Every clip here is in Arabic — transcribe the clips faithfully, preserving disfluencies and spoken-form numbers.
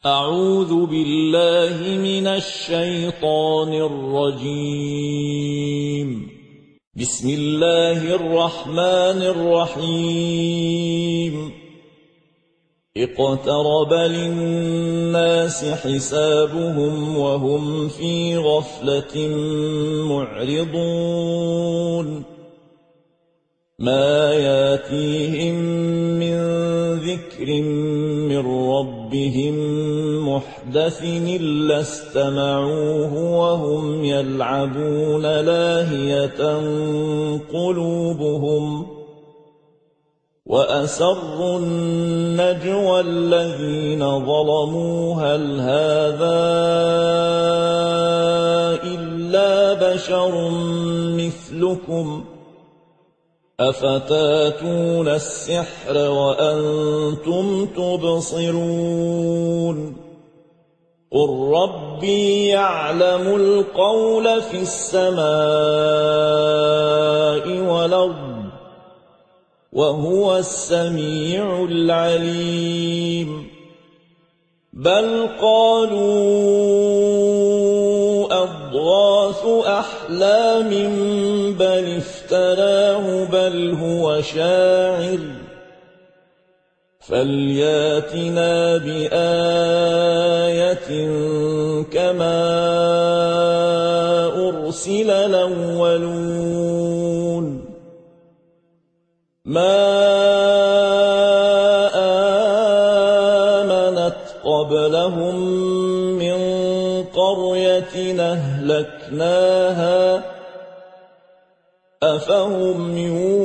أعوذ بالله من الشيطان الرجيم. بسم الله الرحمن الرحيم. اقترب للناس حسابهم وهم في غفلة معرضون. ما ياتيهم من ذكر من ربهم محدث إلا استمعوه وهم يلعبون لاهية قلوبهم. وأسروا النجوى الذين ظلموا هل هذا إلا بشر مثلكم أفتاتون السحر وأنتم تبصرون. قل ربي يعلم القول في السماء والأرض وهو السميع العليم. بل قالوا أضغاث أحلام بل افتراه بل هو شاعر فلياتنا بآية كما أرسل الأولون. ما آمنت قبلهم من قرية أهلكناها أفهم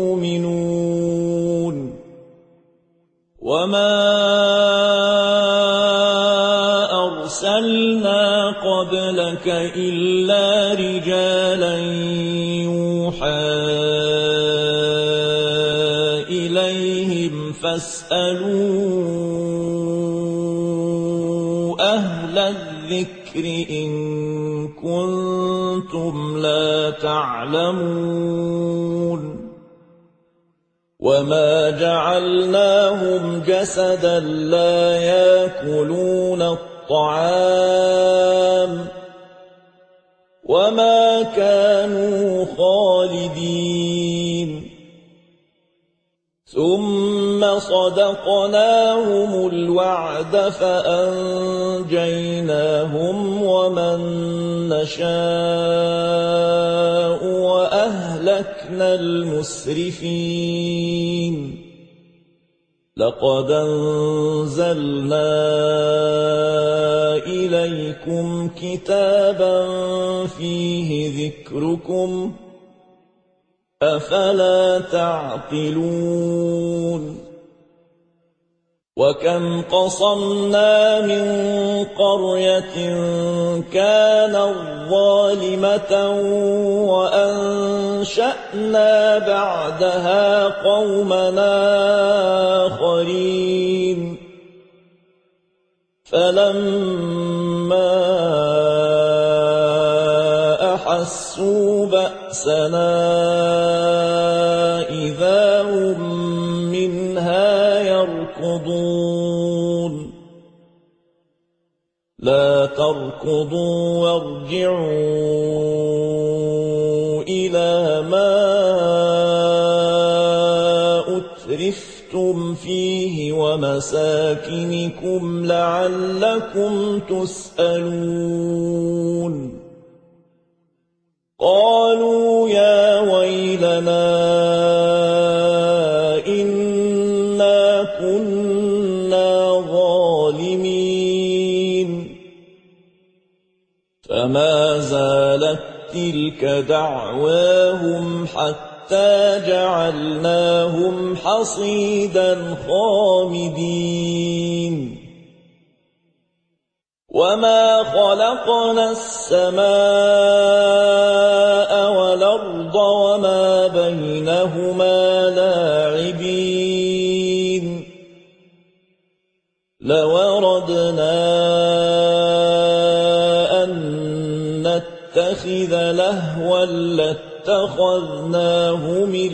يؤمنون. وما أرسلنا قبلك إلا رجالا يوحى إليهم فاسألوا أهل الذكر إن كنتم لا تعلمون. وما جعلناهم جسدا لا يأكلون الطعام وما كانوا خالدين. ثم صدقناهم الوعد فأنجيناهم ومن نشاء وأهلكنا المسرفين. لقد أنزلنا إليكم كتابا فيه ذكركم أفلا تعقلون. وكم قصمنا من قرية كانت ظالمة وأنشأنا بعدها قومنا آخرين. فلما أحسوا بأسنا إذا هم منها يركضون. لا تركضوا وارجعوا إلى ما أترفتم فيه ومساكنكم لعلكم تسألون. قالوا يا ويلنا إنا كنا ظالمين. فما زالت تلك دعواهم حتى جعلناهم حصيدا خامدين. وما خلقنا السماء والأرض وما بينهما لاعبين. لو أردنا أن نتخذ لهوا لاتخذناه من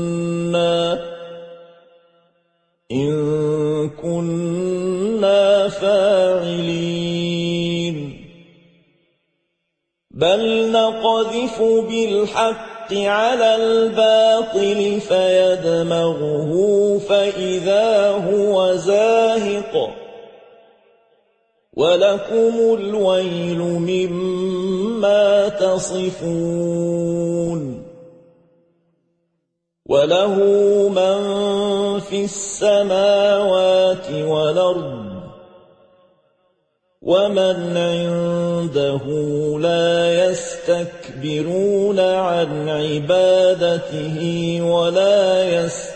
لدنا إن كنا فاعلين بل نقذف بالحق على الباطل فيدمغه فإذا هو زاهق ولكم الويل مما تصفون وله من في السماوات والأرض ومن عنده لا يستكبرون عن عبادته ولا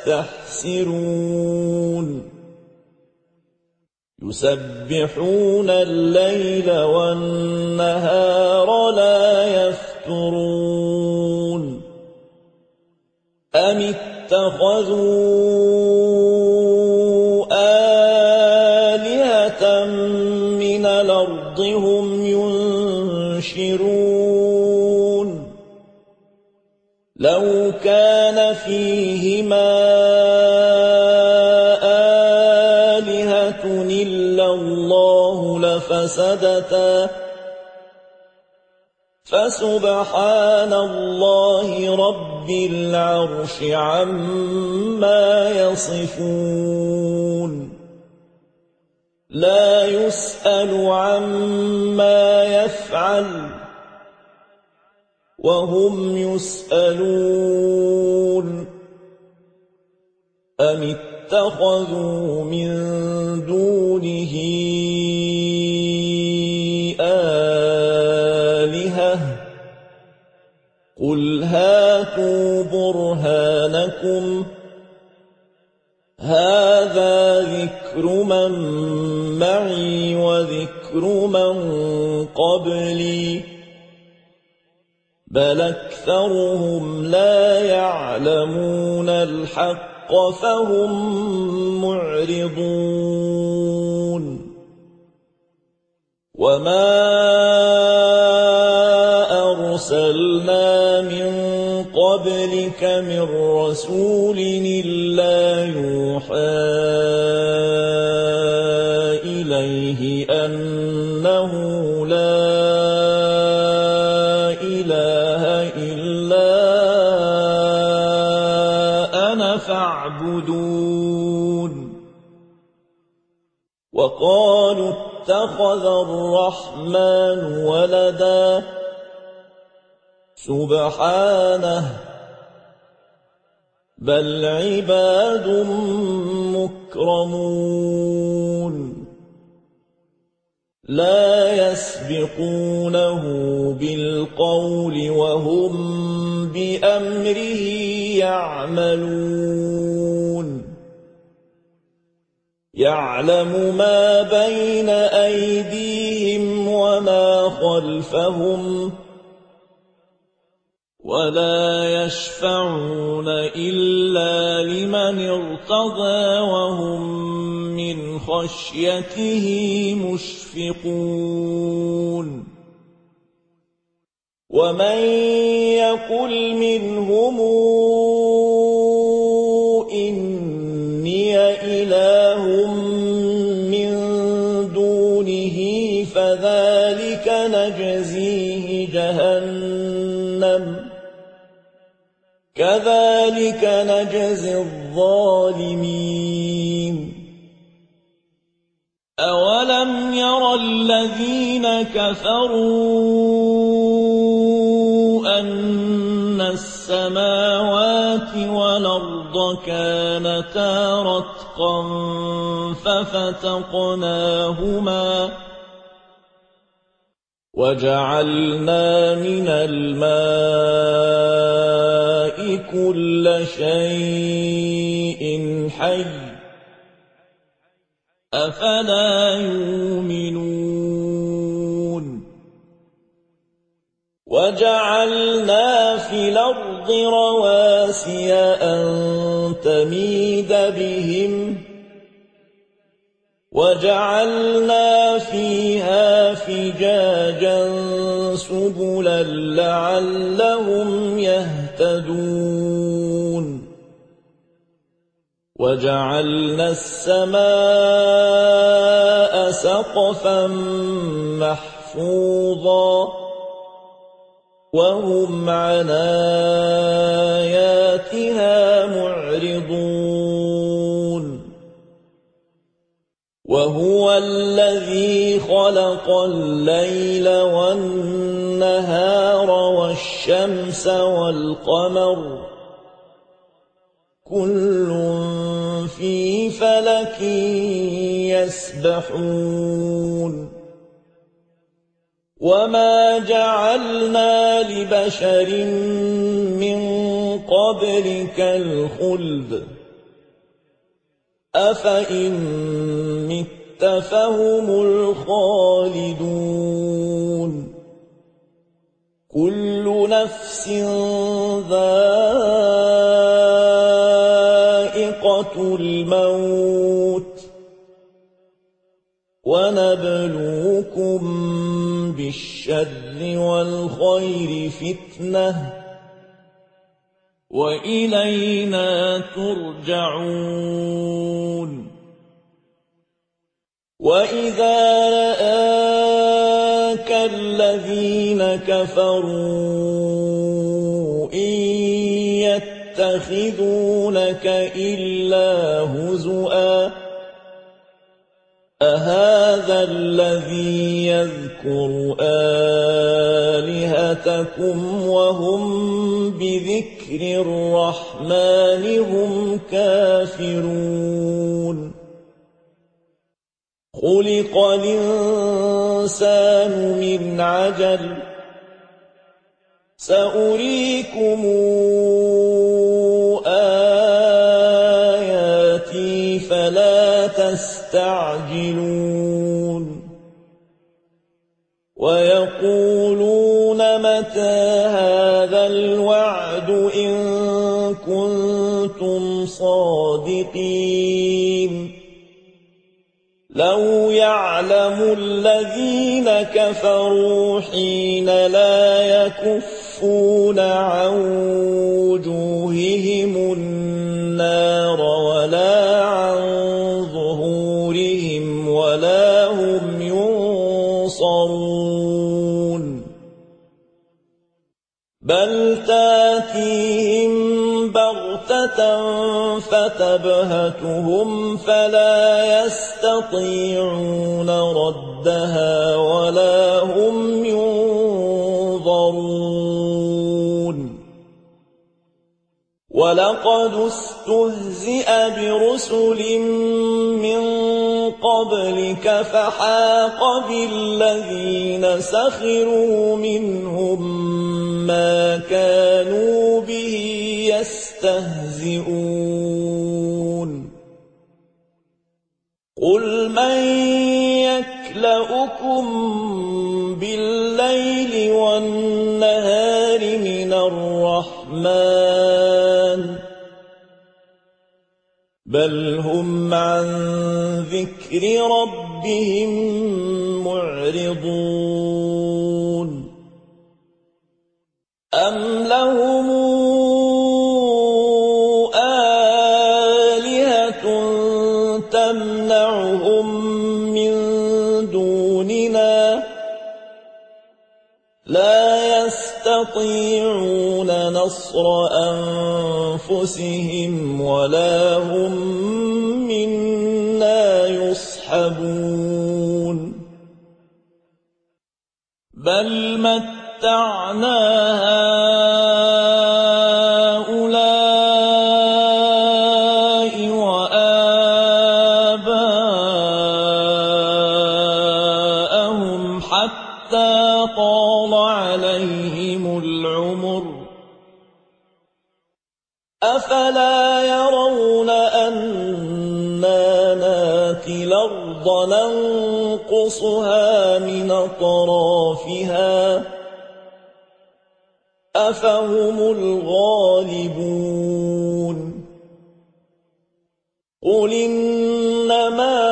يستحسرون يسبحون الليل والنهار لا يفترون أم اتخذوا آلهة من الأرض هم ينشرون لو كان فيهما آلهة إلا الله لفسدتا فسبحان الله رب العرش عما يصفون لا يسأل عما يفعل وهم يسألون أم اتخذوا من دونه آلهة قل هاتوا برهانكم هذا ذكر من معي وذكر من قبلي بل أكثرهم لا يعلمون الحق فهم معرضون وما أرسلنا من قبلك من رسول إلا يوحى إليه أنه لا إله إلا أنا فاعبدون وقالوا اتخذ الرحمن ولدا سبحانه بل عباد مكرمون لا يسبقونه بالقول وهم بأمره يعملون يعلم ما بين أيديهم وما خلفهم ولا يشفعون إلا لمن ارتضى وهم من خشيته مشفقون ومن يقل منهم إني إله من دونه فذلك نجزيه جهنم كذلك نجزي الظالمين أولم ير الذين كفروا أن السماوات والأرض كانتا رتقا ففتقناهما وجعلنا من الماء كل شيء حي أفلا يؤمنون وجعلنا في الأرض رواسي أن تميد بهم وجعلنا فيها فجاجا سبلا لعلهم يهتدون وجعلنا السماء سقفا محفوظا وهم عن آياتها معرضون وهو الذي خلق الليل والنهار والشمس والقمر كل في فلك يسبحون وما جعلنا لبشر من قبلك الخلد أفإن مت فهم الخالدون كل نفس ذائقة الموت ونبلوكم بالشر والخير فتنة وإلينا ترجعون وإذا رآك الذين كفروا إن يتخذونك إلا هزؤا أهذا الذي يذكر آلهتكم وهم بذكر الرحمن هم كافرون خلق الإنسان من عجل سأريكم آياتي فلا تستعجلون ويقولون متى هذا الوعد إن كنتم صادقين لو يعلم الذين كفروا حين لا يكفون عن وجوههم النار ولا عن ظهورهم ولا هم ينصرون بل تاتيهم بغتة فتبهتهم فلا يستطيعون ردها ولا هم ينظرون ولقد استهزئ برسل من قبلك فحاق بالذين سخروا منهم ما كانوا به يستهزئون قل من يكلؤكم بالليل والنهار من الرحمن بل هم عن ذكر ربهم معرضون أم لهم آلهة تمنعهم من دوننا لا يستطيعون نصر أنفسهم ولا هم منا يصحبون بل متعنا هؤلاء وآباءهم حتى طال عليهم العمر أفلا يرون أنا ناتي الأرض ننقصها من أطرافها أفهم الغالبون قل إنما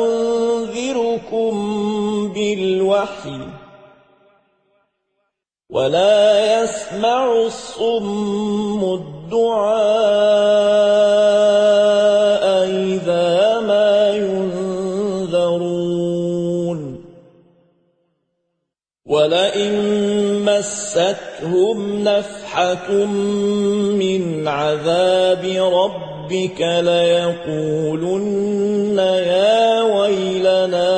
أنذركم بالوحي ولا يسمع الصم الدعاء إذا ما ينذرون ولئن مستهم نفحة من عذاب ربك ليقولن يا ويلنا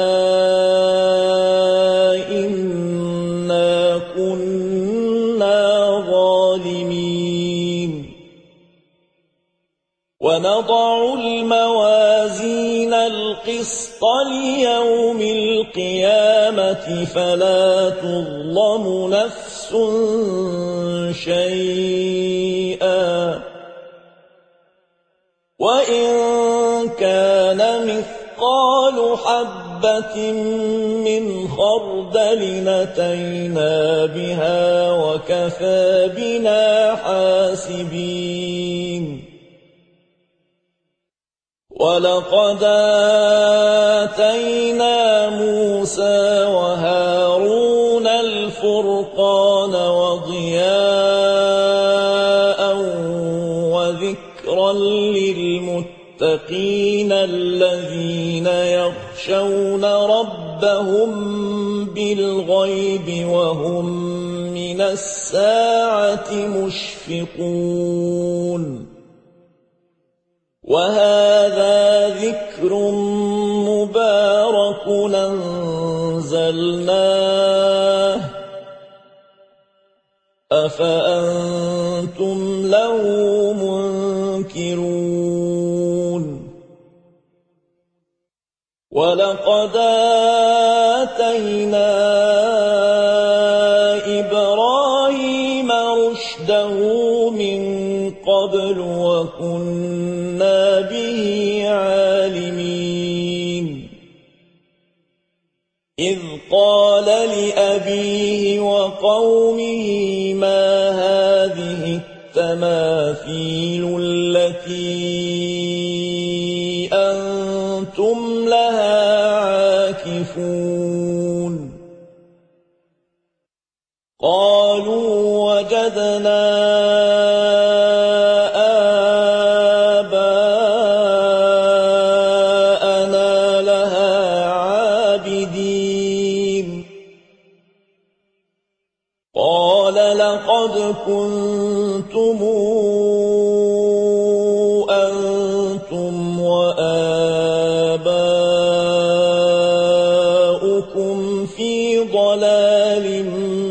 إنا كنا ظالمين ونضع الموازين القسط ليوم القيامة فلا تظلم نفس شيئا وإن كان مثقال حبة من خردل أتينا بها وكفى بنا حاسبين ولقد آتينا موسى وهارون الفرقان وضياء وذكرا للمتقين الذين يخشون ربهم بالغيب وهم من الساعة مشفقون وهذا ذكر مبارك أنزلناه أفأنتم له منكرون ولقد آتينا إبراهيم رشده من قبل وكنا به عالمين إذ قال لأبيه وقومه ما هذه التماثيل التي أنتم لها عاكفون قالوا وجدنا آباءنا لها عابدين قال لقد كنتم أنتم وآباؤكم في ضلال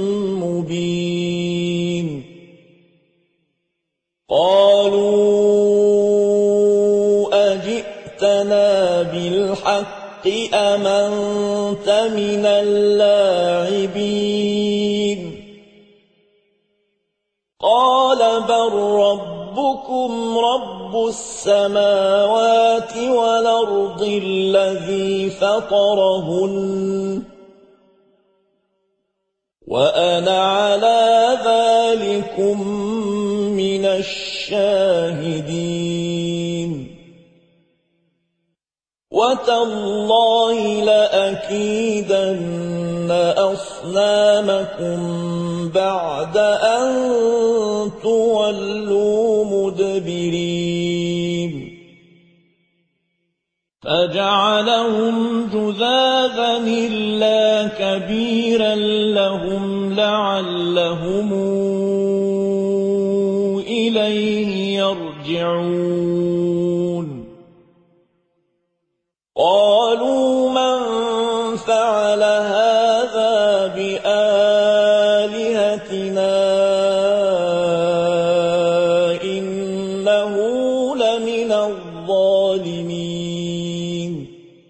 مبين قالوا أجئتنا بالحق أم أنت من اللاعبين قال بل ربكم رب السماوات والأرض الذي فطرهن وأنا على ذلكم من الشاهدين وتالله لأكيدن أصنامكم بعد أن تولوا مدبرين فجعلهم جذاذا إلا كبيرا لهم لعلهم إليه يرجعون قالوا من فعل هذا بآلهتنا إنه لمن الظالمين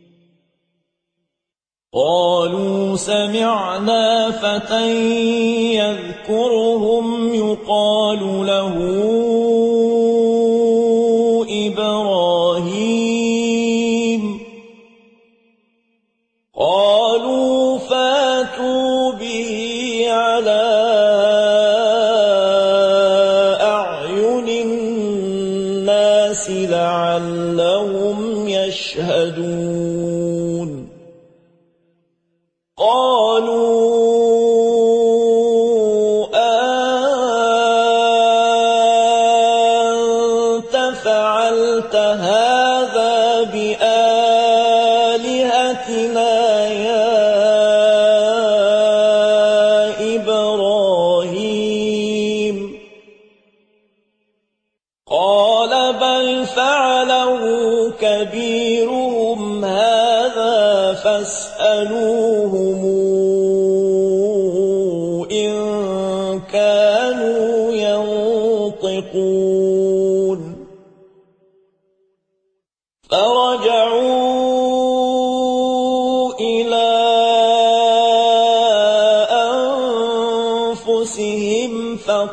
قالوا سمعنا فتى يذكرهم يقال له إبراهيم قالوا فاتوا به على أعين الناس لعلهم يشهدون قالوا فاسألوهم إن كانوا ينطقون فرجعوا إلى أنفسهم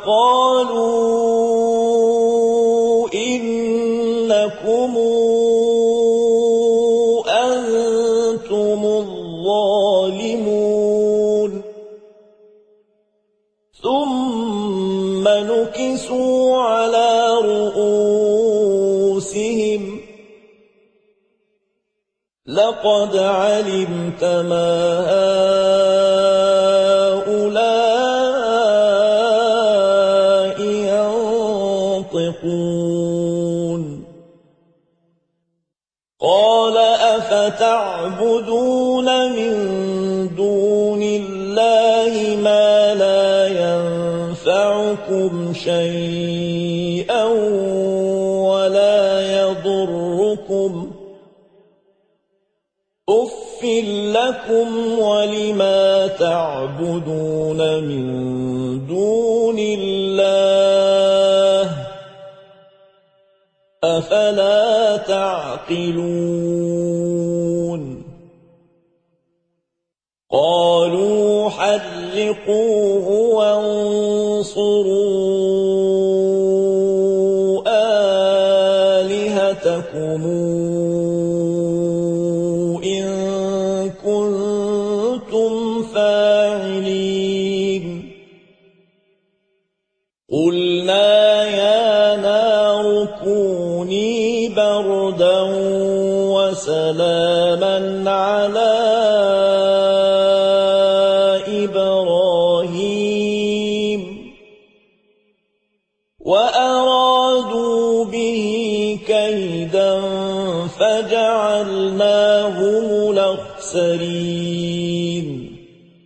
فقالوا إنكم أنتم الظالمون ثم نكسوا على رؤوسهم لقد علمت ما هؤلاء ينطقون قال أفتعبدون من دون الله ما لا ينفعكم شيئا ولا يضركم أف لكم ولما تعبدون من دون الله أفلا تعقلون قالوا حرقوه وانصروا آلهتكم إن كنتم فاعلين قلنا يا نار كوني بردا وسلاما على إبراهيم وأرادوا به كيدا فجعلناهم الأخسرين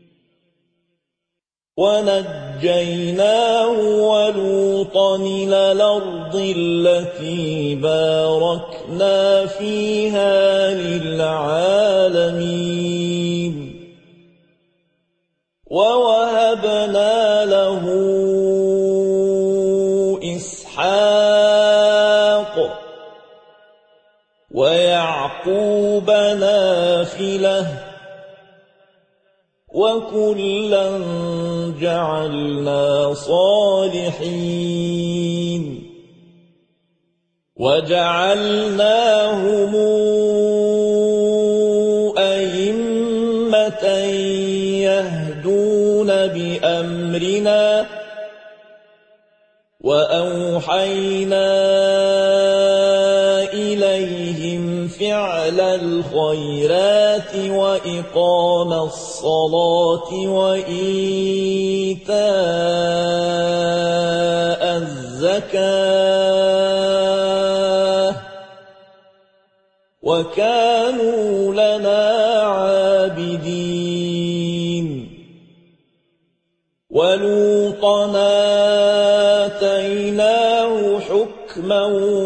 ونجيناه ولوطا إلى الأرض التي باركنا فيها للعالمين ووهبنا له إسحاق ويعقوب نافلة وكلا جعلنا صالحين وجعلناهم أئمة يهدون بأمرنا وأوحينا إليهم فعل الخيرات وإقام الصلاة وإيتاء الزكاة وكانوا لنا عابدين ولوطا آتيناه حكما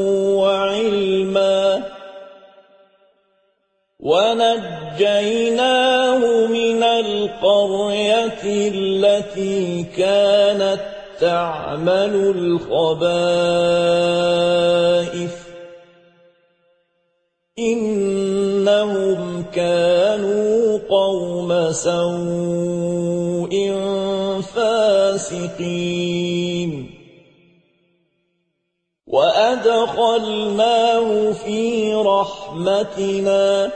وعلما ونجيناه من القرية التي كانت تعمل الخبائث إنهم كانوا قوم سوء فاسقين وأدخلناه في رحمتنا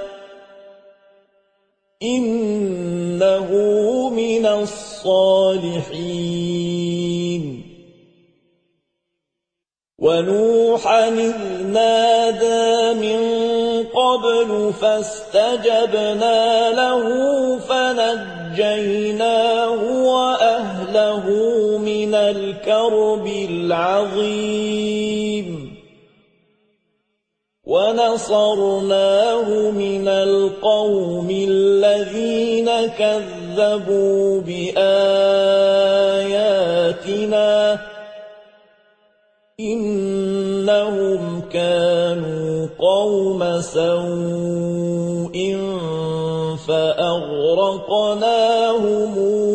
إنه من الصالحين ونوحا إذ نادى من قبل فاستجبنا له فنجيناه وأهله من الكرب العظيم ونصرناه من القوم الذين كذبوا بآياتنا إنهم كانوا قوم سوء فأغرقناهم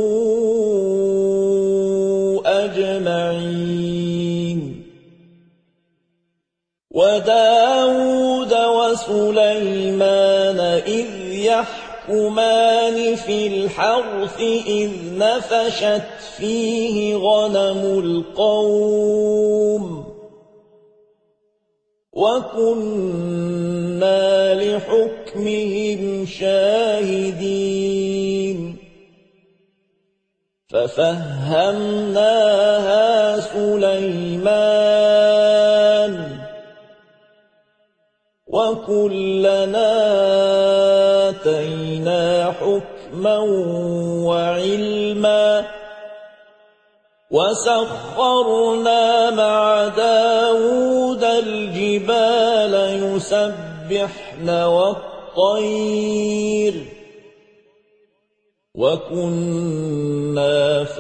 أجمعين وداود وسليمان إذ يحكمان في الحرث إذ نفشت فيه غنم القوم وكنا لحكمهم شاهدين ففهمناها سليمان وكلنا آتينا حكما وعلما وسخرنا مع داود الجبال يسبحن والطير وكنا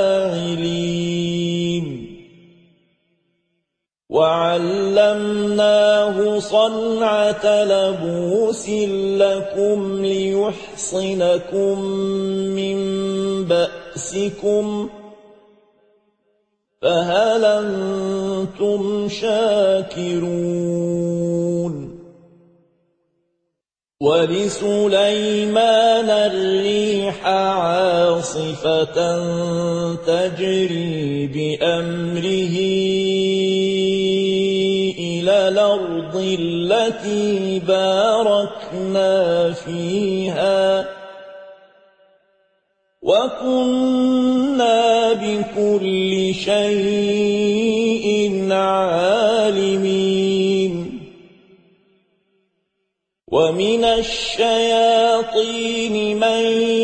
فاعلين وعلمناه صنعة لبوس لكم ليحصنكم من بأسكم فهل أنتم شاكرون ولسليمان الريح عاصفة تجري بأمره إلى الأرض التي باركنا فيها وكنا بكل شيء عالمين ومن الشياطين من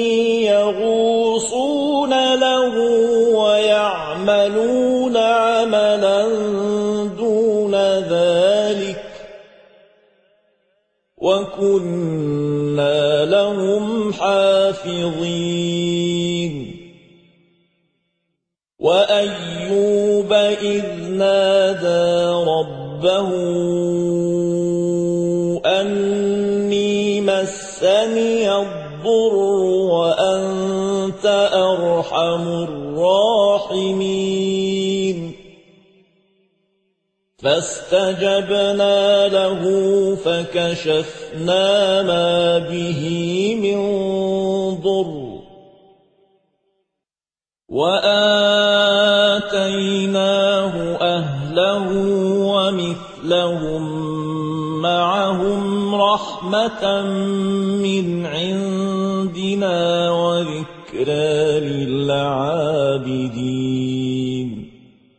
يغوصون له ويعملون عملا دون ذلك وكنا لهم حافظين وأيوب إذ نادى ربه أني مسني الضر وأنت أرحم الراحمين فاستجبنا له فكشفنا ما به من ضر وآتيناه أهله ومثلهم معهم رحمة من عندنا وذكرى للعابدين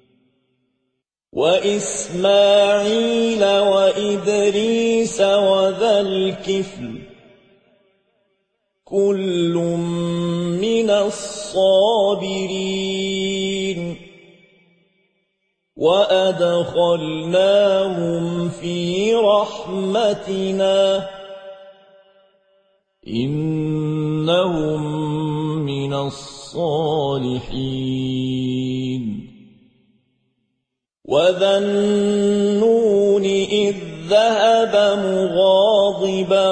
وإسماعيل وإدريس وذا الكفل كل من الصابرين وأدخلناهم في رحمتنا إنهم من الصالحين وذا النون إذ ذهب مغاضبا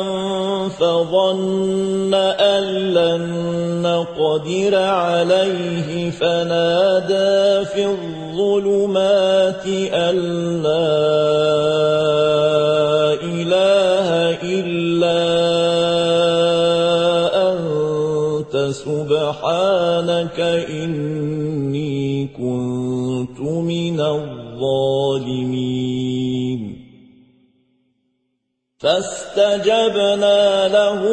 فظن أن لن نقدر عليه فنادى في الظلمات أن لا إله إلا أنت سبحانك إني كنت من الظالمين فاستجبنا له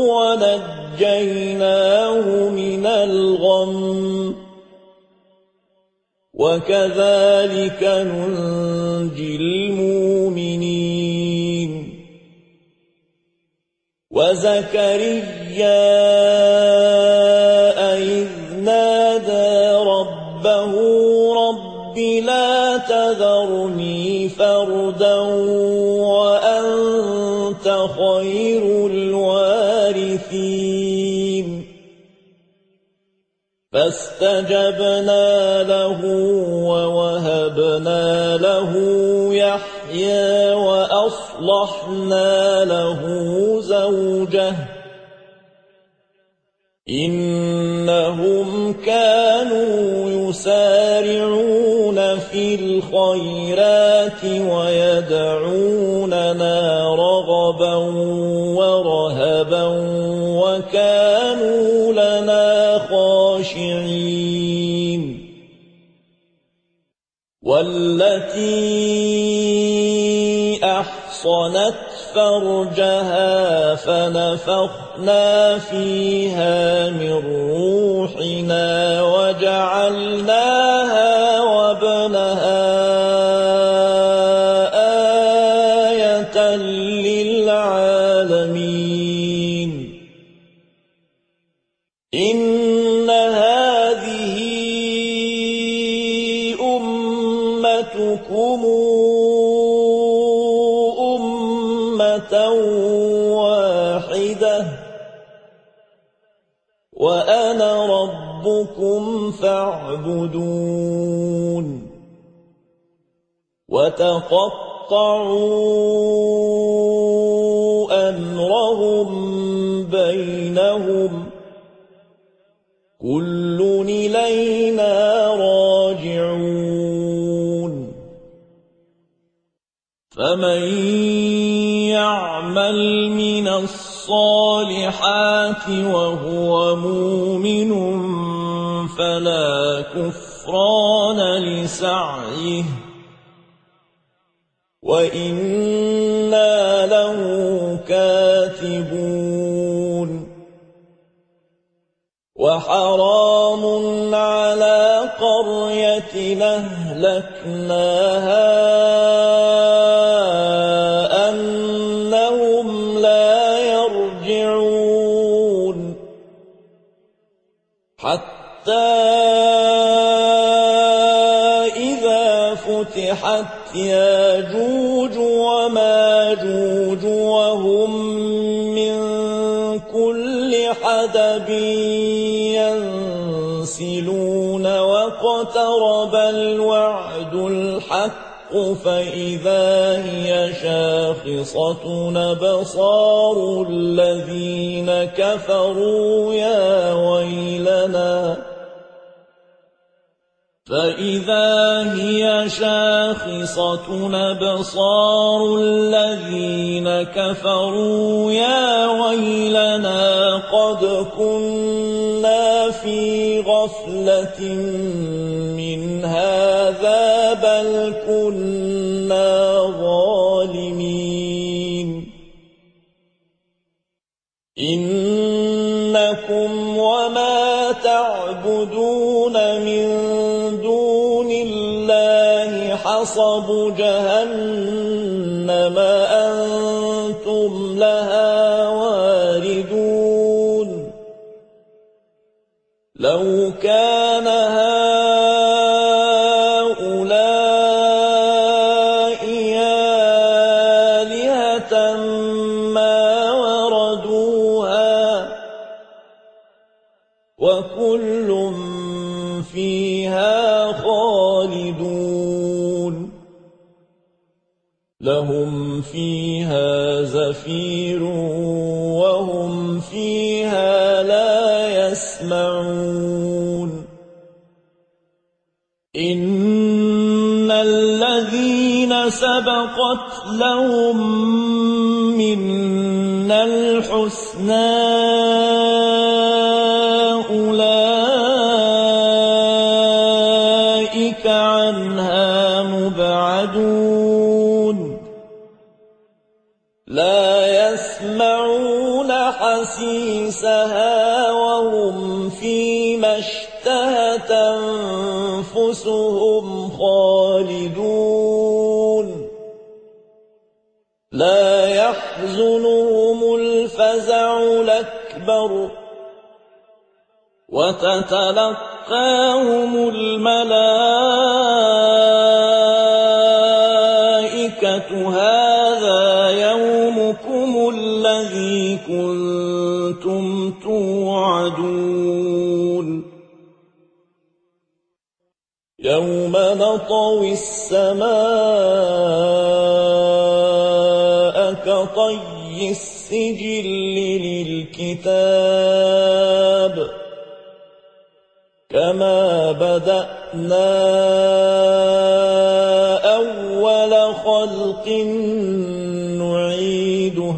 ونجيناه من الغم وكذلك ننجي المؤمنين وزكريا إذ نادى ربه رب لا تذرني فردا وأنت خير الوارثين فاستجبنا له ووهبنا له يحيى وأصلحنا له زوجه إنهم كانوا يسارعون في الخيرات ويدعوننا رغبا ورهبا وكانوا لنا خاشعين والتي أحصنت فرجها فنفخنا فيها من روحنا وجعلناها وابنها آية للعالمين إن هذه أمتكم واحدة وأنا ربكم فاعبدون وتقطعوا أمرهم بينهم كل إلينا راجعون فمن يعمل من الصالحات وهو مؤمن فلا كفران لسعيه وإنا له كاتبون وحرام على قرية أهلكناها حتى إذا فتحت ياجوج وماجوج وهم من كل حدب ينسلون واقترب الوعد الحق فإذا هي شاخصة أبصار الذين كفروا يا ويلنا فإذا هي شاخصة أبصار الذين كفروا يا ويلنا قد كنا في غفلة من هذا بل كنا ظالمين إنكم وما تعبدون من دون الله حصب جهنم أنتم لها واردون لو كان هؤلاء آلهة ما وردوها وكل فيها خالدون لهم فيها زفير وهم فيها لا يسمعون إن الذين سبقت لهم منا الحسنى أولئك عنها مبعدون لا يسمعون حسيسها وهم فيما اشتهت أنفسهم خالدون لا يحزنهم الفزع الأكبر وتتلقاهم الملائكة هذا يومكم الذي كنتم توعدون يوم نطوي السماء كطي السماء السجل للكتاب كما بدأنا أول خلق نعيده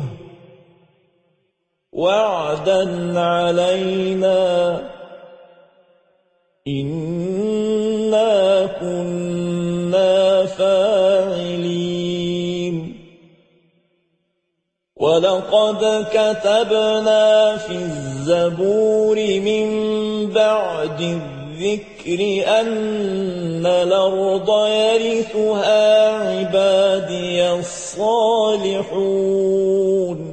وعدا علينا إنا كنا فاعلين ولقد كتبنا في الزبور من بعد الذكر أن الأرض يرثها عبادي الصالحون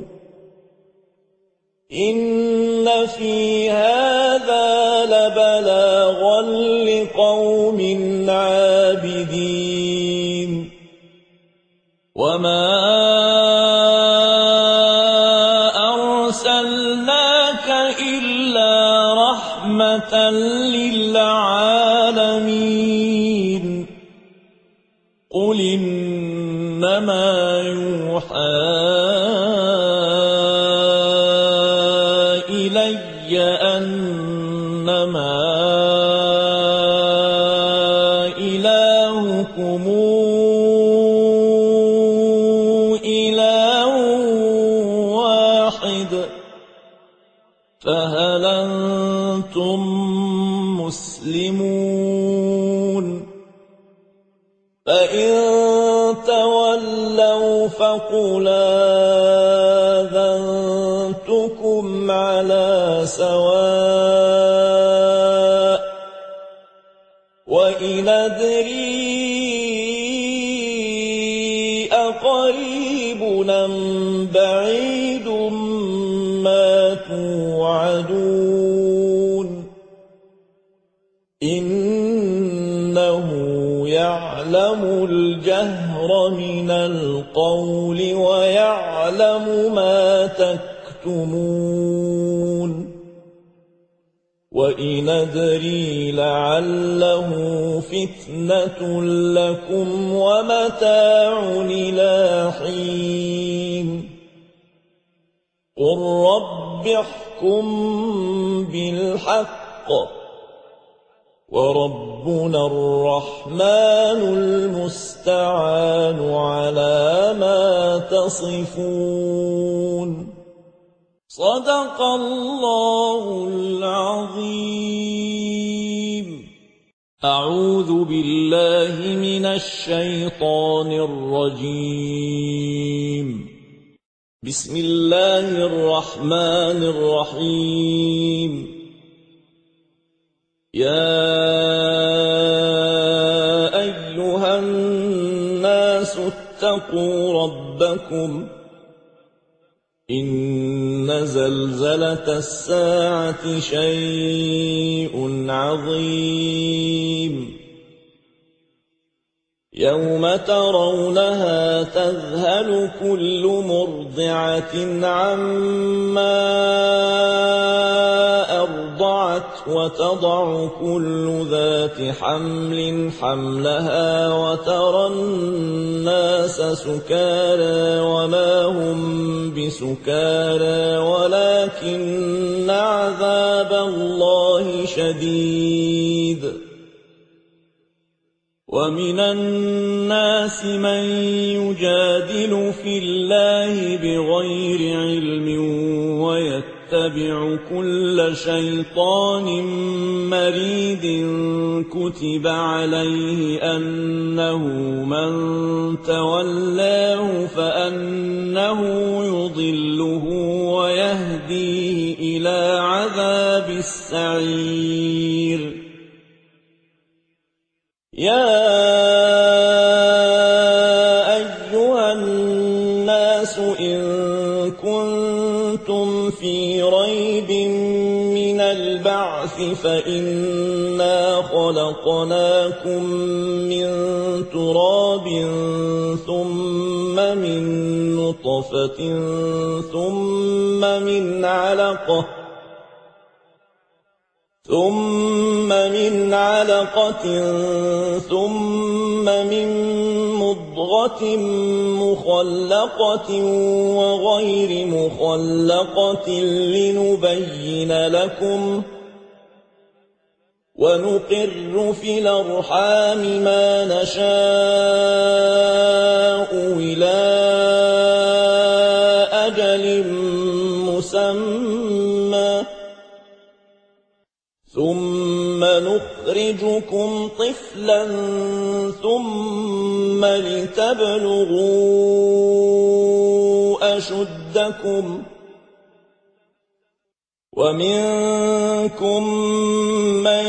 إن في هذا لبلاغا لقوم عابدين وما أرسلناك إلا رحمة للعالمين قل إنما يوحى إلي أنما إلهكم إله واحد فهل أنتم مسلمون فإن تولوا فقل آذنتكم على سواء وإن أدري أقريب أم بعيد ما توعدون إنه يعلم الجهر من القول ويعلم ما تكتمون وإن أدري لعله فتنة لكم ومتاع إلى حين قل رب احكم بالحق وربنا الرحمن المستعان على ما تصفون صدق الله العظيم أعوذ بالله من الشيطان الرجيم بسم الله الرحمن الرحيم يا أيها الناس اتقوا ربكم إن زلزلة الساعة شيء عظيم يوم ترونها تذهل كل مرضعة عما أرضعت وتضع كل ذات حمل حملها وترى الناس سكارى وما هم بسكارى ولكن عذاب الله شديد ومن الناس من يجادل في الله بغير علم ويتبع كل شيطان مريد كتب عليه أنه من تولاه فأنه يضله ويهديه إلى عذاب السعير يا أيها الناس إن كنتم في ريب من البعث فإنا خلقناكم من تراب ثم من نطفة ثم من علقة ثم من علقة ثم من مضغة مضغة مخلقة وغير مخلقة لنبين لكم ونقر في الأرحام ما نشاء إلى أجل مسمى ثم نخرجكم طفلا ثم لتبلغوا أشدكم ومنكم من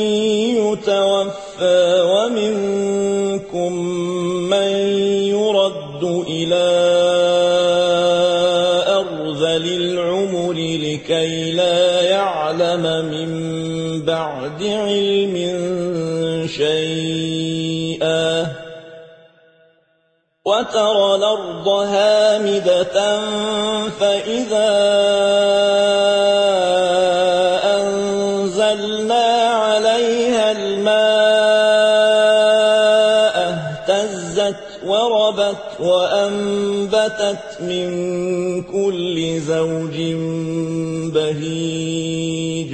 يتوفى ومنكم من يرد إلى أرذل العمر لكي لا يعلم من بعد علم شيئا وترى الأرض هامدة فإذا أنزلنا عليها الماء اهتزت وربت وأنبتت من كل زوج بهيج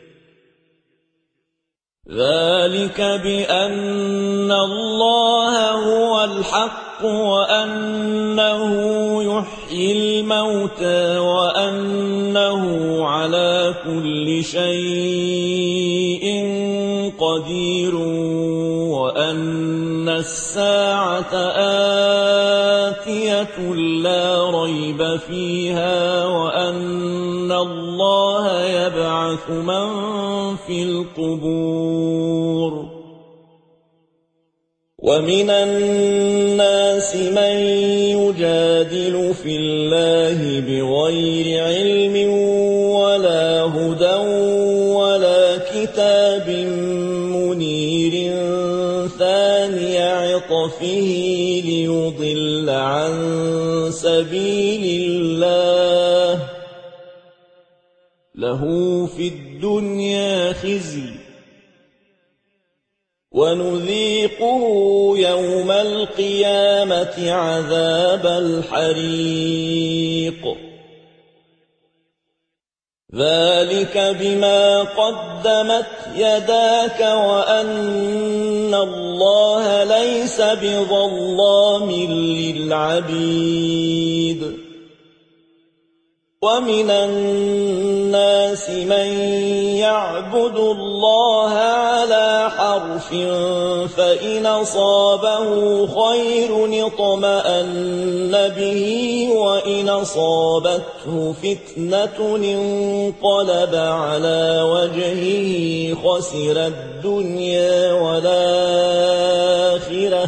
ذلك بأن الله هو الحق وأنه يحيي الموتى وأنه على كل شيء قدير وأن الساعة آتية لا ريب فيها وأن الله يبعث من في القبور ومن الناس من يجادل في الله بغير علم ولا هدى ولا كتاب منير ثاني عطفه ليضل عن سبيل الله له في الدنيا خزي ونذيقه يوم القيامة عذاب الحريق ذلك بما قدمت يداك وأن الله ليس بظلام للعبيد ومن الناس من يعبد الله على حرف فإن أصابه خير اطمأن به وإن أصابته فتنة انقلب على وجهه خسر الدنيا والآخرة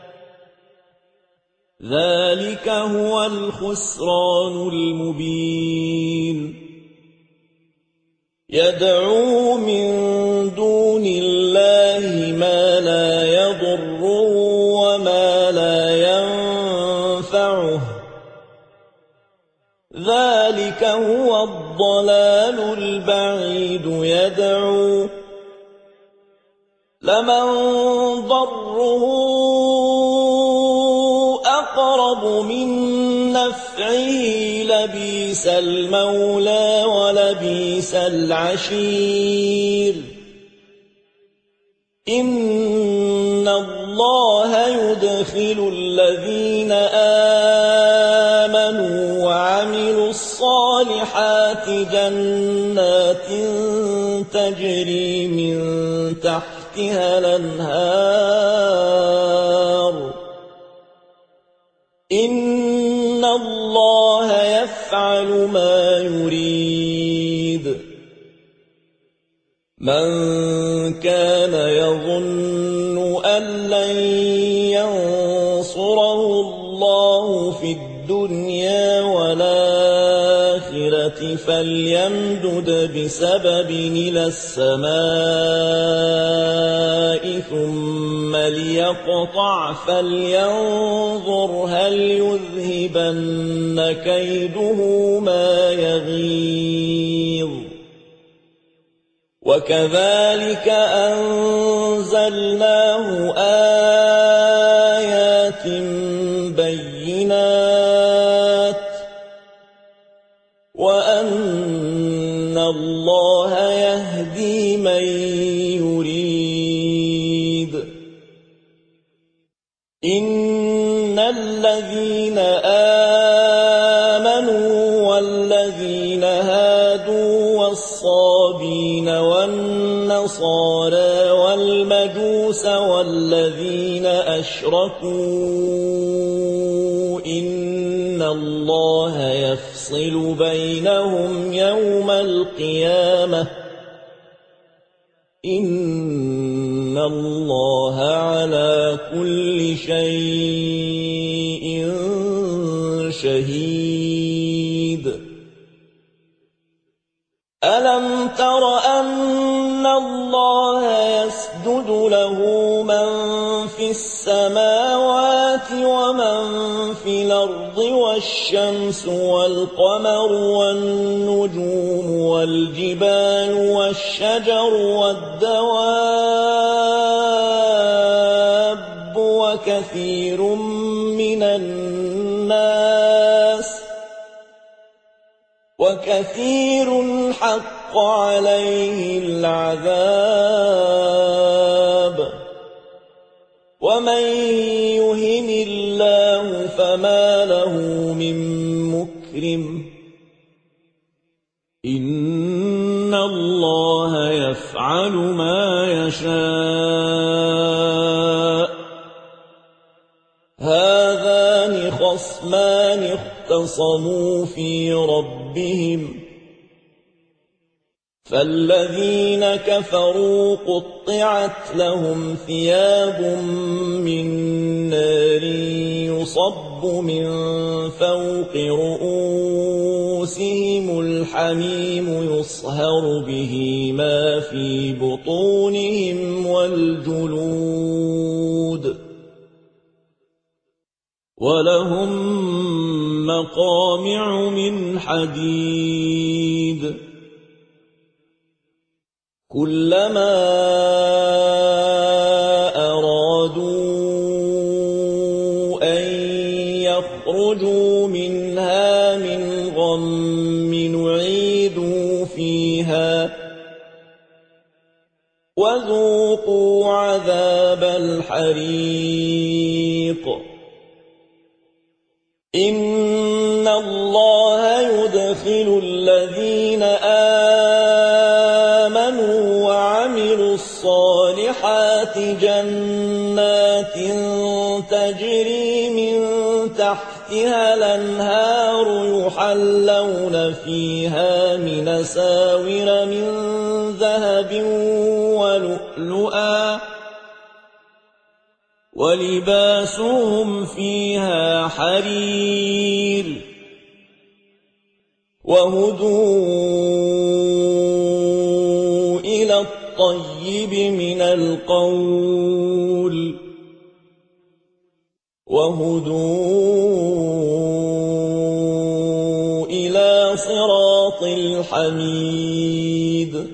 ذلك هو الخسران المبين يدعو من دون الله ما لا يضره وما لا ينفعه ذلك هو الضلال البعيد يدعو لمن ضره أقرب من نفعه لبيس المولى ولبيس العشير إن الله يدخل الذين آمنوا وعملوا الصالحات جنات تجري من تحتها الأنهار إن الله يفعل ما يريد من كان يظن أن لن ينصره الله في الدنيا والآخرة فليمدد بسبب إلى السماء ثم ليقطع فلينظر هل يذهبن كيده ما يغيظ وكذلك أنزلناه آيات أَنَّ اللَّهَ يَهْدِي مَن يُرِيدُ إِنَّ الَّذِينَ آمَنُوا وَالَّذِينَ هَادُوا وَالصَّابِينَ وَالنَّصَارَىٰ وَالْمَجُوسَ وَالَّذِينَ أَشْرَكُوا إِنَّ اللَّهَ يَفْصِلُ بَيْنَهُمْ يَوْمَ الْقِيَامَةِ إِنَّ اللَّهَ عَلَىٰ كُلِّ شَيْءٍ شَهِيدٌ أَلَمْ تَرَ أَنَّ اللَّهَ يَسْجُدُ لَهُ مَن فِي السَّمَاوَاتِ وَمَن فِي الْأَرْضِ وَالشَّمْسُ وَالْقَمَرُ وَالنُّجُومُ وَالْجِبَالُ وَالشَّجَرُ وَالدَّوَابُّ وَكَثِيرٌ مِّنَ النَّاسِ وَكَثِيرٌ حَقَّ عَلَيْهِ الْعَذَابُ وَمَن يُهِنِ اللَّهُ فَمَا لَهُ مِن مُّكْرِمٍ إِنَّ اللَّهَ يَفْعَلُ مَا يَشَاءُ هَٰذَانِ خَصْمَانِ اخْتَصَمُوا فِي رَبِّهِمْ فَالَّذِينَ كَفَرُوا قُطِّعَتْ لَهُمْ ثِيَابٌ مِّن نَّارٍ يُصَبُّ مِن فَوْقِ رُءُوسِهِمُ الْحَمِيمُ يُصْهَرُ بِهِ مَا فِي بُطُونِهِمْ وَالْجُلُودُ وَلَهُم مَّقَامِعُ مِنْ حَدِيدٍ كُلَّمَا أَرَادُوا أَن يَخْرُجُوا مِنْهَا مِنْ غَمٍّ أُعِيدُوا فِيهَا وَذُوقُوا عَذَابَ الْحَرِيقِ إِنَّ اللَّهَ يُدْخِلُ الَّذِينَ آمَنُوا وَعَمِلُوا الصَّالِحَاتِ جَنَّاتٍ تَجْرِي مِن تَحْتِهَا الْأَنْهَارُ يُحَلَّوْنَ فِيهَا مِنْ أَسَاوِرَ مِن ذَهَبٍ وَلُؤْلُؤًا وَلِبَاسُهُمْ فِيهَا حَرِيرٌ وَهُدُوا إِلَى الطَّيِّبِ مِنَ الْقَوْلِ وَهُدُوا إِلَى صِرَاطِ الْحَمِيدِ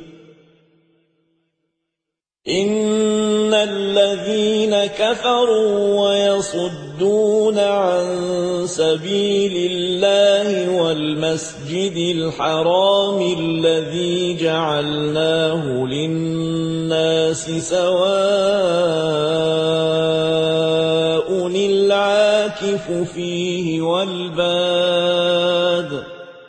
إِنَّ الَّذِينَ كَفَرُوا وَيَصُدُّونَ عَن سَبِيلِ اللَّهِ وَالْمَسْجِدِ الْحَرَامِ الَّذِي جَعَلْنَاهُ لِلنَّاسِ سَوَاءٌ الْعَاكِفُ فِيهِ وَالْبَادِ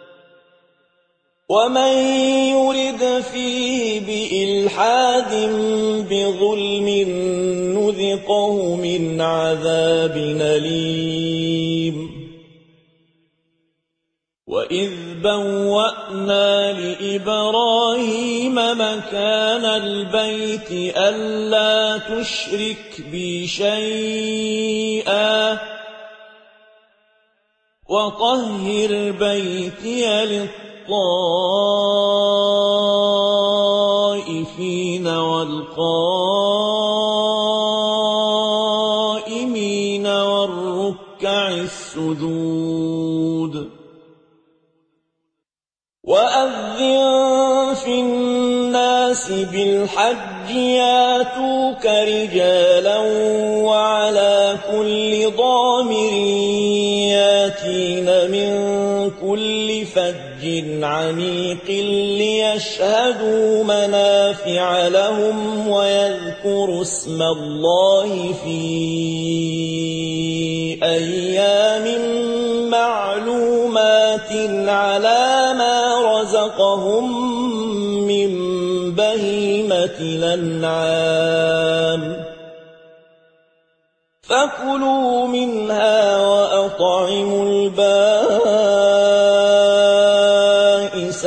وَمَن يُرِدْ فِيهِ بِإِلْحَادٍ بِظُلْمٍ نُّذِقْهُ مِنْ عَذَابٍ أَلِيمٍ وَإِذْ بَوَّأْنَا لِإِبْرَاهِيمَ مَكَانَ الْبَيْتِ أَلَّا تُشْرِكْ بِي شَيْئًا وَطَهِّرْ بَيْتِيَ لِلطَّائِفِينَ وَالْقَائِمِينَ وَالرُّكَّعِ السُّجُودِ وَأَذِّن فِي النَّاسِ بِالْحَجِّ يَأْتُوكَ رِجَالًا وَعَلَىٰ كُلِّ ضَامِرٍ يَأْتِينَ مِن كُلِّ فَجٍّ عميق ليشهدوا منافع لهم ويذكروا اسم الله في أيام معلومات على ما رزقهم من بهيمة الأنعام فكلوا منها وأطعموا البائس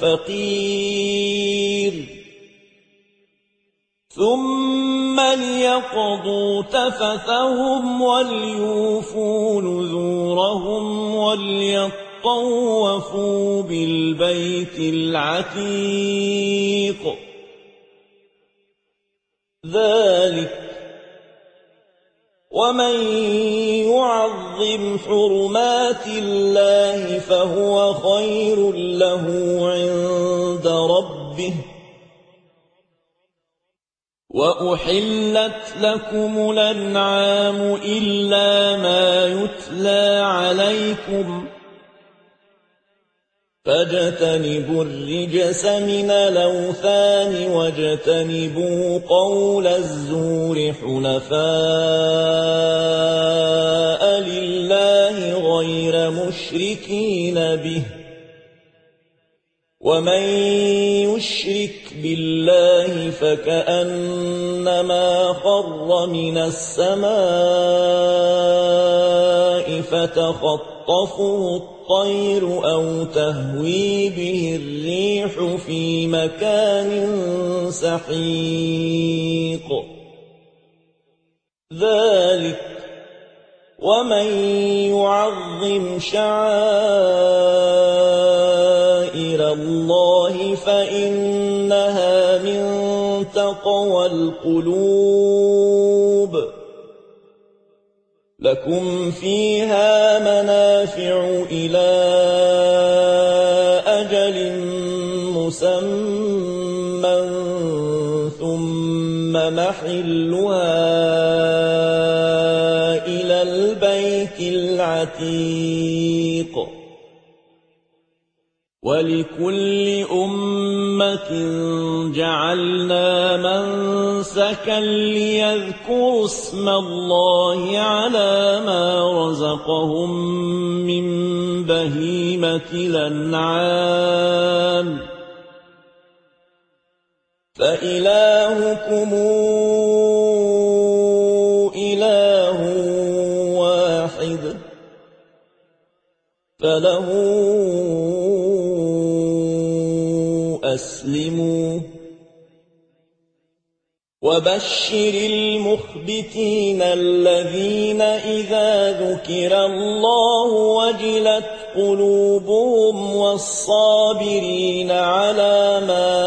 الفقير ثم ليقضوا تفثهم وليوفوا نذورهم وليطوفوا بالبيت العتيق ذلك ومن يعظم حرمات الله فهو خير له عند ربه وأحلت لكم الأنعام إلا ما يتلى عليكم فاجتنبوا الرجس من الأوثان واجتنبوا قول الزور حنفاء لله غير مشركين به ومن يشرك بالله فكأنما خر من السماء فتخطفه الطير أو تهوي به الريح في مكان سحيق ذلك ومن يعظم شعائر الله فإنها من تقوى القلوب لكم فيها منافع إلى أجل مسمى ثم محلها إلى البيت العتيق ولكل أمة جعلنا منسكا ليذكروا اسم الله على ما رزقهم من بهيمة الأنعام فإلهكم إله واحد فله أسلموا وبشر المخبتين الذين إذا ذكر الله وجلت قلوبهم والصابرين على ما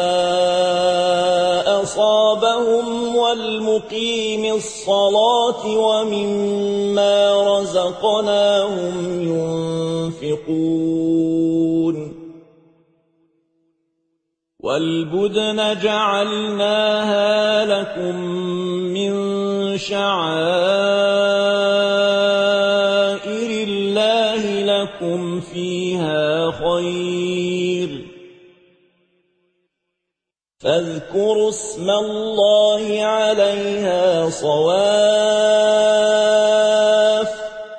أصابهم والمقيم الصلاة ومما رزقناهم ينفقون والبدن جعلناها لكم من شعائر الله لكم فيها خير فاذكروا اسم الله عليها صواف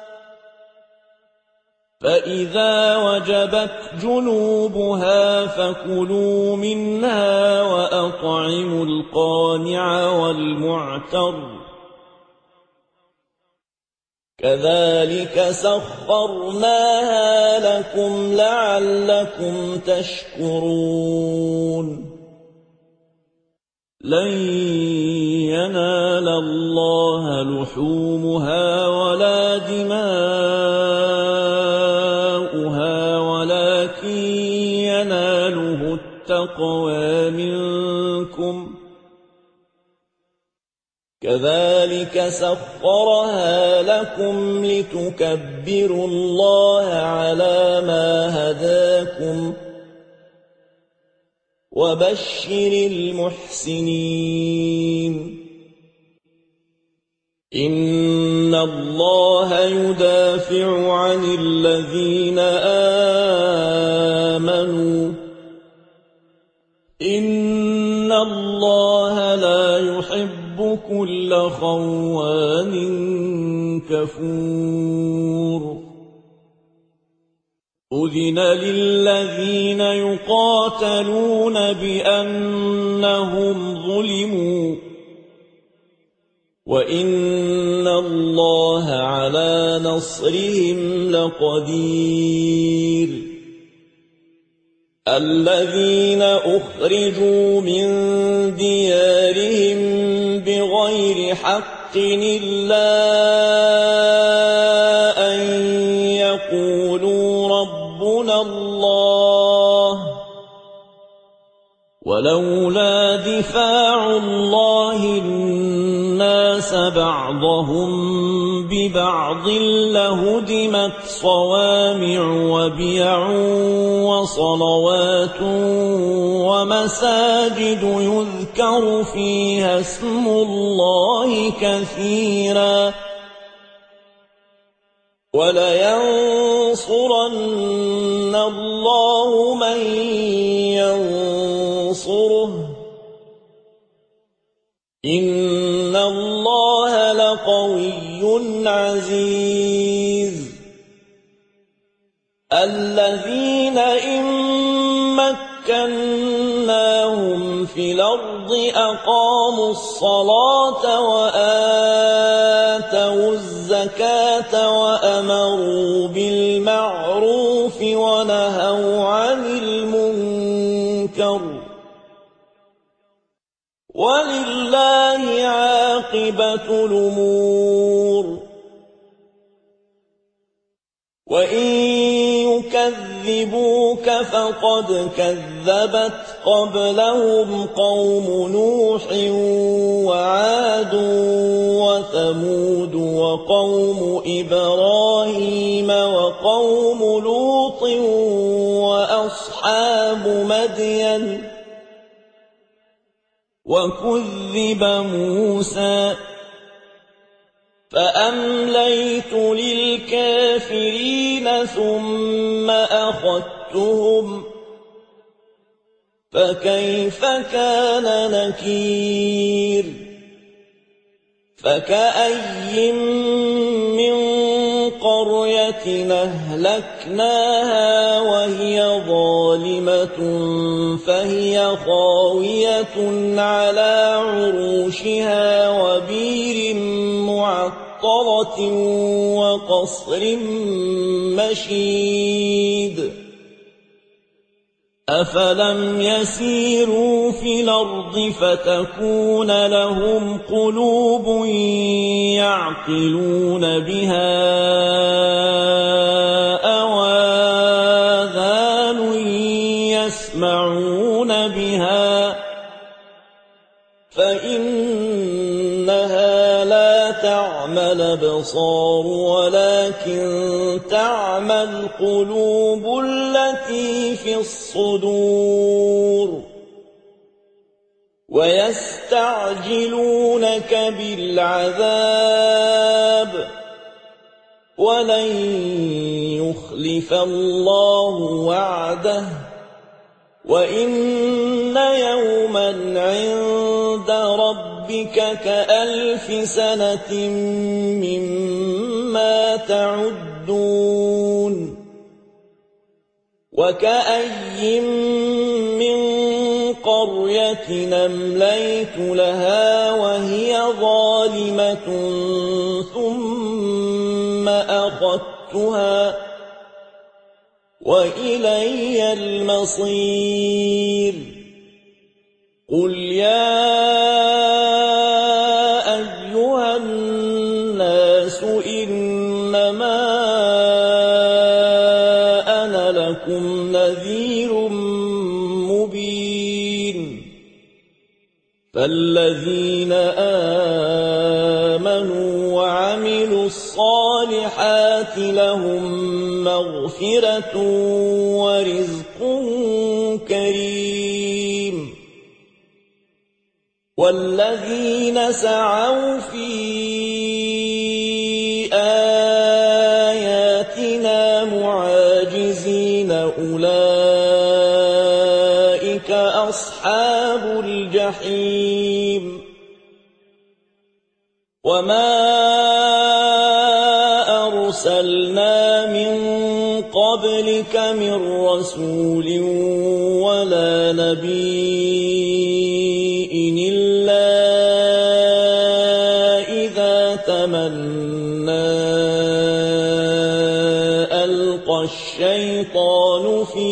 فإذا وجبت جنوبها فكلوا منها وأطعموا القانع والمعتر كذلك سخرناها لكم لعلكم تشكرون لن ينال الله لحومها ولا دماؤها ولكن يناله التقوى منكم كذلك سخرها لكم لتكبروا الله على ما هداكم وبشر المحسنين إن الله يدافع عن الذين إن الله لا يحب كل خوان كفور أذن للذين يقاتلون بأنهم ظلموا وإن الله على نصرهم لقدير الذين أخرجوا من ديارهم بغير حق إلا أن يقولوا ربنا الله ولولا دفاع الله الناس بعضهم ببعض لهدمت صوامع وبيع وصلوات ومساجد يذكر فيها اسم الله كثيرا ولينصرن الله من ينصره إن الله لقوي عزيز الذين إن مكناهم في الأرض أقاموا الصلاة وآتوا الزكاة وأمروا بالمعروف ونهوا عن المنكر ولله عاقبة الأمور وإن يكذبوك فقد كذبت قبلهم قوم نوح وعاد وثمود وقوم إبراهيم وقوم لوط وأصحاب مدين وكذب موسى فأمليت للكافرين ثم أخذتهم فكيف كان نكير فكأي من قرية أهلكناها وهي ظالمة فهي خاوية على عروشها وبير معطلة وقصر مشيد أفلم يسيروا في الأرض فتكون لهم قلوب يعقلون بها أو آذان يسمعون بها فإنها لا تعمى الأبصار ولكن تعمى القلوب التي في الصدور ويستعجلونك بالعذاب ولن يخلف الله وعده وإن يوما عند ربك كألف سنة مما تعدون وكأي من قرية أمليت لها وهي ظالمة ثم أخذتها وإلي المصير قل يا أيها الناس إنما أنا لكم نذير مبين فالذين آمنوا وعملوا الصالحات لهم مغفرة ورزق كريم والذين سعوا في آياتنا معاجزين أولئك أولئك أصحاب الجحيم وما أرسلنا من قبلك من رسول ولا نبي إلا إذا تمنى ألقى الشيطان في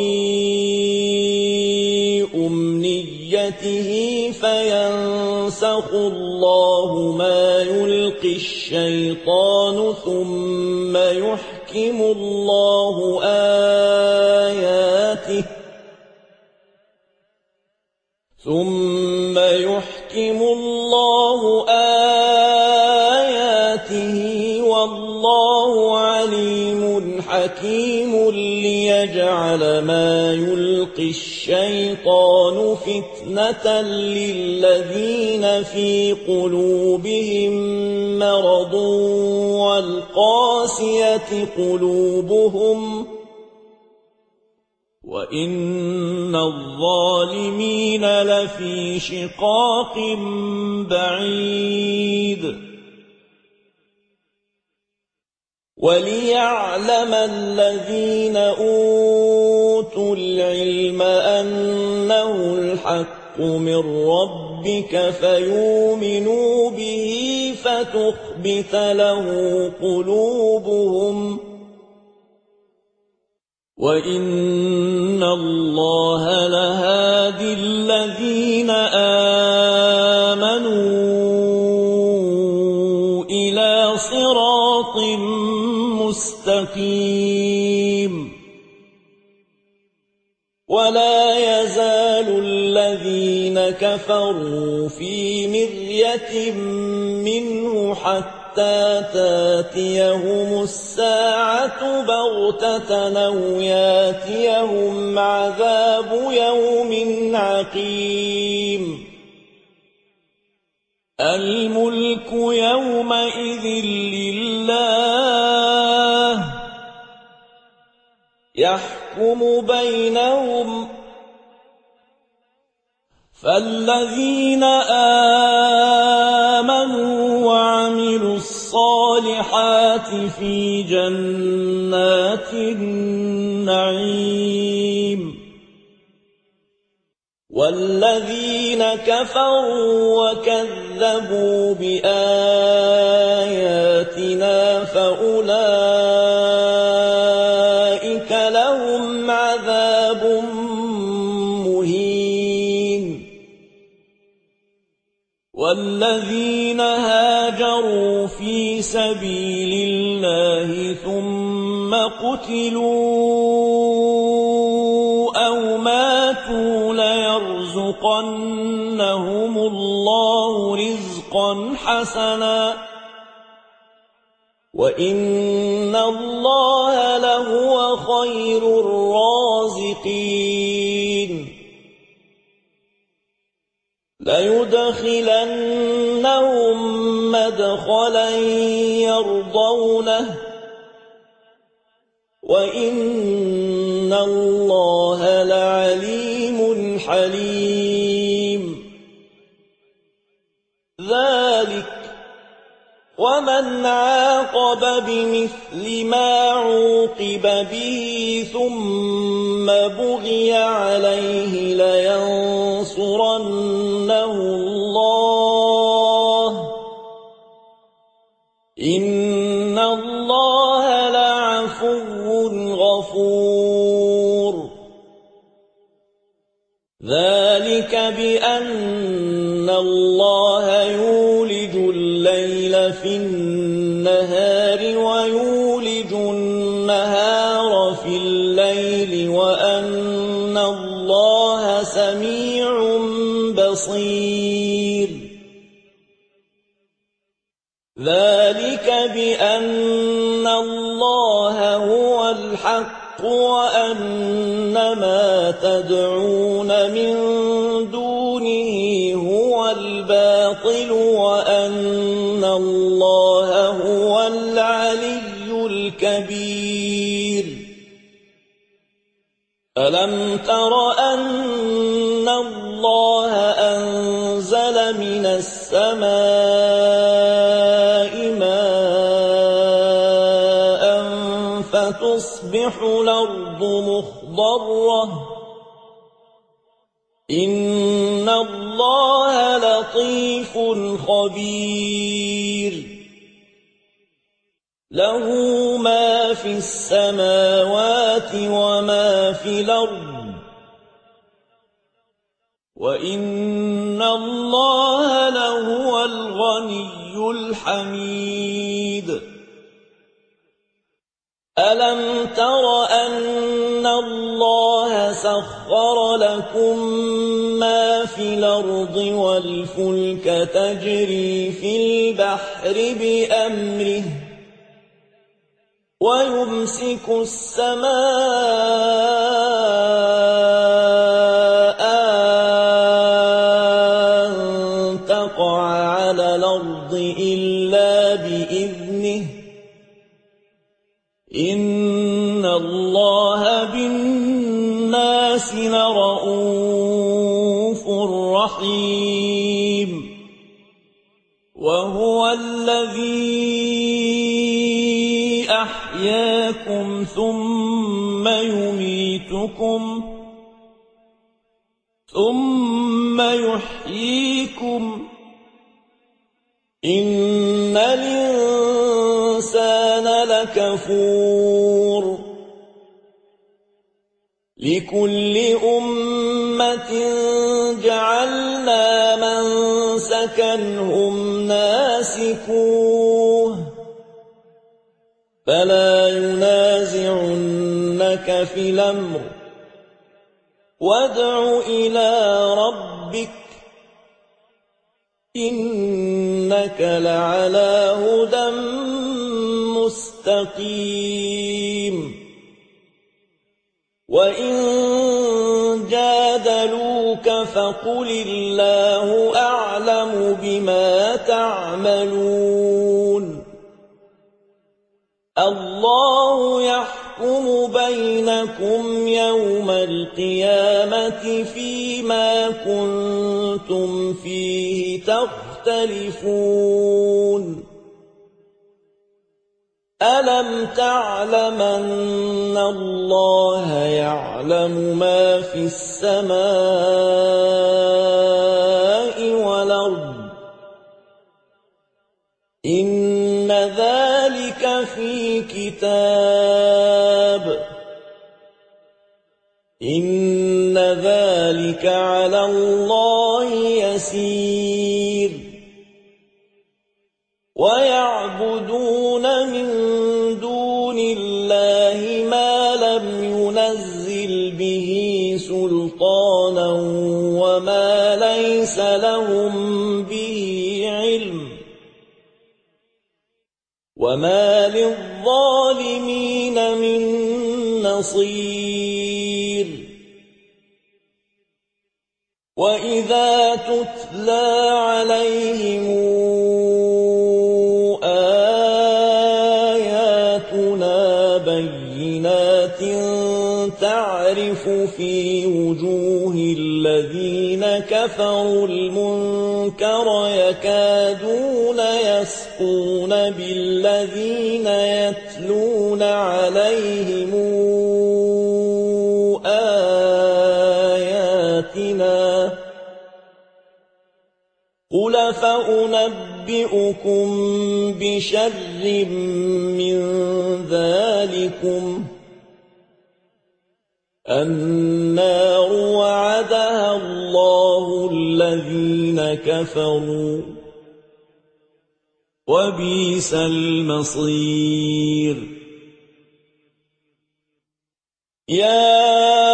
أمنيته فينسخ الله ما يلقي الشيطان ثم يحكم الله آياته ثم يحكم الله آياته والله عليم حكيم ليجعل ما يلقي الشيطان فتنة للذين في قلوبهم مرض والقاسية قلوبهم وإن الظالمين لفي شقاق بعيد وليعلم الذين أوتوا العلم أنه الحق من ربك فيؤمنوا به فتخبت له قلوبهم وإن الله لهادي الذين آمنوا إلى صراط مستقيم ولا يزال الذين كفروا في مرية منه حتى تاتيهم الساعة بغتة أو ياتيهم عذاب يوم عقيم الملك يومئذ لله يحكم بينهم فالذين آمنوا وعملوا الصالحات في جنات النعيم والذين كفروا وكذبوا بآياتنا فأولئك لهم عذاب مهين والذين هاجروا في سبيل الله ثم قتلوا أو ماتوا ليرزقنهم الله رزقا حسنا وإن الله لهو خير الرازقين ليدخلنهم مدخلا يرضونه وإن الله لعليم حليم ذلك ومن عاقب بمثل ما عوقب به ثم بغي عليه لينصرنه الله إن الله لعفو غفور ذلك بأن الله يولج الليل في النهار ويولج النهار في الليل وأن الله سميع بصير ذلك بأن الله هو الحق وأن ما تدعون من دونه هو الباطل وأن الله هو العلي الكبير ألم تر أن اللَّهَ أَنزَلَ مِنَ السَّمَاءِ مَاءً فَتُصْبِحُ الْأَرْضُ مُخْضَرَّةً إِنَّ اللَّهَ لَطِيفٌ خَبِيرٌ لَهُ مَا فِي السَّمَاوَاتِ وَمَا فِي الْأَرْضِ وَإِنَّ اللَّهَ لَهُوَ الْغَنِيُّ الْحَمِيدُ أَلَمْ تَرَ أَنَّ اللَّهَ سَخَّرَ لَكُم مَّا فِي الْأَرْضِ وَالْفُلْكَ تَجْرِي فِي الْبَحْرِ بِأَمْرِهِ وَيُمْسِكُ السَّمَاءَ أَن تَقَعَ عَلَى الْأَرْضِ إِلَّا بِإِذْنِهِ إِنَّ اللَّهَ بِالنَّاسِ لَرَءُوفٌ رَحِيمٌ وَهُوَ الَّذِي أَحْيَاكُمْ ثُمَّ يُمِيتُكُمْ ثُمَّ يُحْيِيكُمْ إِنَّ الْإِنسَانَ لَكَفُورٌ لِكُلِّ أُمَّةٍ جَعَلْنَا مَنسَكًا هُمْ نَاسِكُوهُ فَلَا يُنَازِعُنَّكَ فِي الْأَمْرِ وَادْعُ إِلَىٰ رَبِّكَ إِنَّكَ لَعَلَىٰ هُدًى مُّسْتَقِيمٍ وَإِن جَادَلُوكَ فَقُلِ اللَّهُ أَعْلَمُ بِمَا تَعْمَلُونَ اللَّهُ يَحْكُمُ بَيْنَكُمْ يَوْمَ الْقِيَامَةِ فِيمَا كُنتُمْ فِيهِ تَخْتَلِفُونَ أَلَمْ تَعْلَمْ أَنَّ اللَّهَ يَعْلَمُ مَا فِي السَّمَاءِ وَالْأَرْضِ إِنَّ ذَلِكَ فِي كِتَابٍ إِنَّ ذَلِكَ عَلَى اللَّهِ يَسِيرٌ وَيَعْبُدُونَ مِن دُونِ اللَّهِ مَا لَمْ يُنَزِّلْ بِهِ سُلْطَانًا وَمَا لَيْسَ لَهُم بِهِ عِلْمٌ وَمَا لِلظَّالِمِينَ مِن نَّصِيرٍ وَإِذَا تُتْلَىٰ عَلَيْهِمْ آيَاتُنَا بَيِّنَاتٍ تَعْرِفُ فِي وُجُوهِ الَّذِينَ كَفَرُوا الْمُنكَرَ يَكَادُونَ يَسْطُونَ بِالَّذِينَ يَتْلُونَ عَلَيْهِمْ آيَاتِنَا قُلْ فَأُنَبِّئُكُم بِشَرٍّ مِّن ذَٰلِكُمُ النَّارُ وَعَدَهَا اللَّهُ الَّذِينَ كَفَرُوا وَبِئْسَ الْمَصِيرُ يَا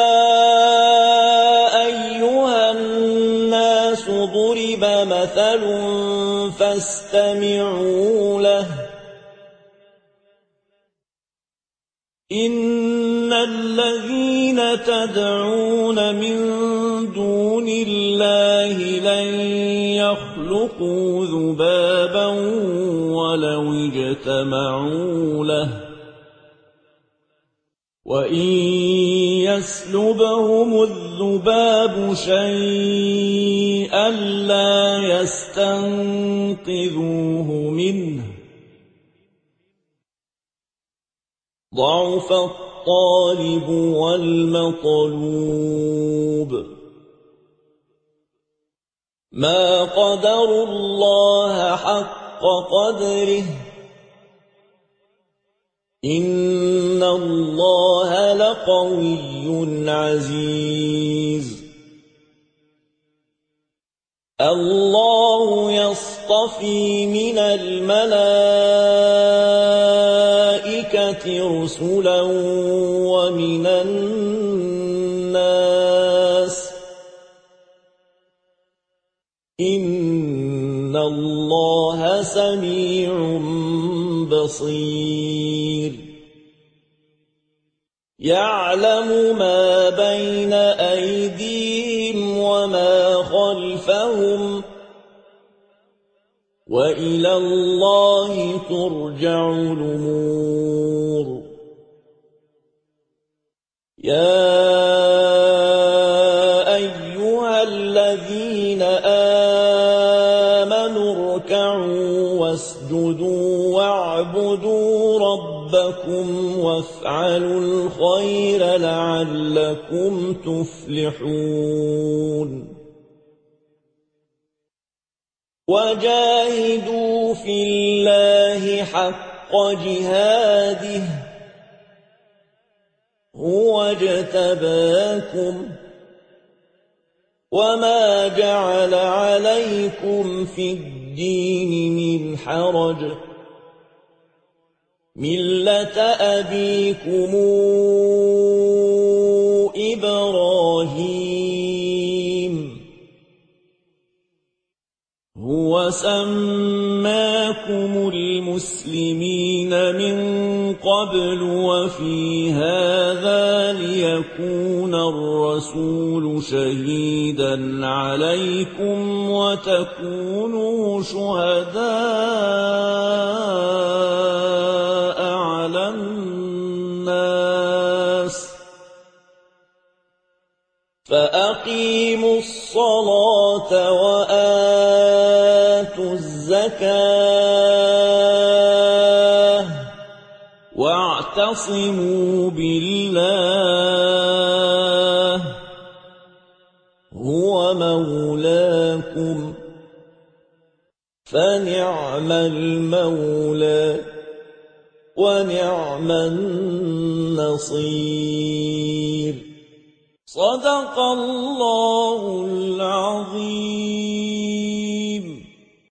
أَيُّهَا النَّاسُ ضُرِبَ مَثَلٌ فَاسْتَمِعُوا لَهُ إِنَّ الَّذِينَ تَدْعُونَ مِن دُونِ اللَّهِ لَن يَخْلُقُوا ذُبَابًا وَلَوِ اجْتَمَعُوا لَهُ وَإِن يَسْلُبْهُمُ الذُّبَابُ الذباب شيئا لا يستنقذوه منه ضعف الطالب والمطلوب ما قدروا الله حق قدره إن الله لقوي عزيز الله يصطفي من الملائكة رسلا ومن الناس إن الله سميع بصير يعلم ما بين أيديهم وما خلفهم وإلى الله ترجع الأمور يا أيها الذين آمنوا اركعوا واسجدوا واعبدوا ربكم وافعلوا الخير لعلكم تفلحون وجاهدوا في الله حق جهاده هو اجتباكم وما جعل عليكم في الدين من حرج ملة أبيكم إبراهيم هو سماكم المسلمين من قبل وفي هذا ليكون الرسول شهيدا عليكم وتكونوا شهداء على الناس فأقيموا الصلاة وآتوا الزكاة واعتصموا بالله هو مولاكم فنعم المولى ونعم النصير صدق الله العظيم.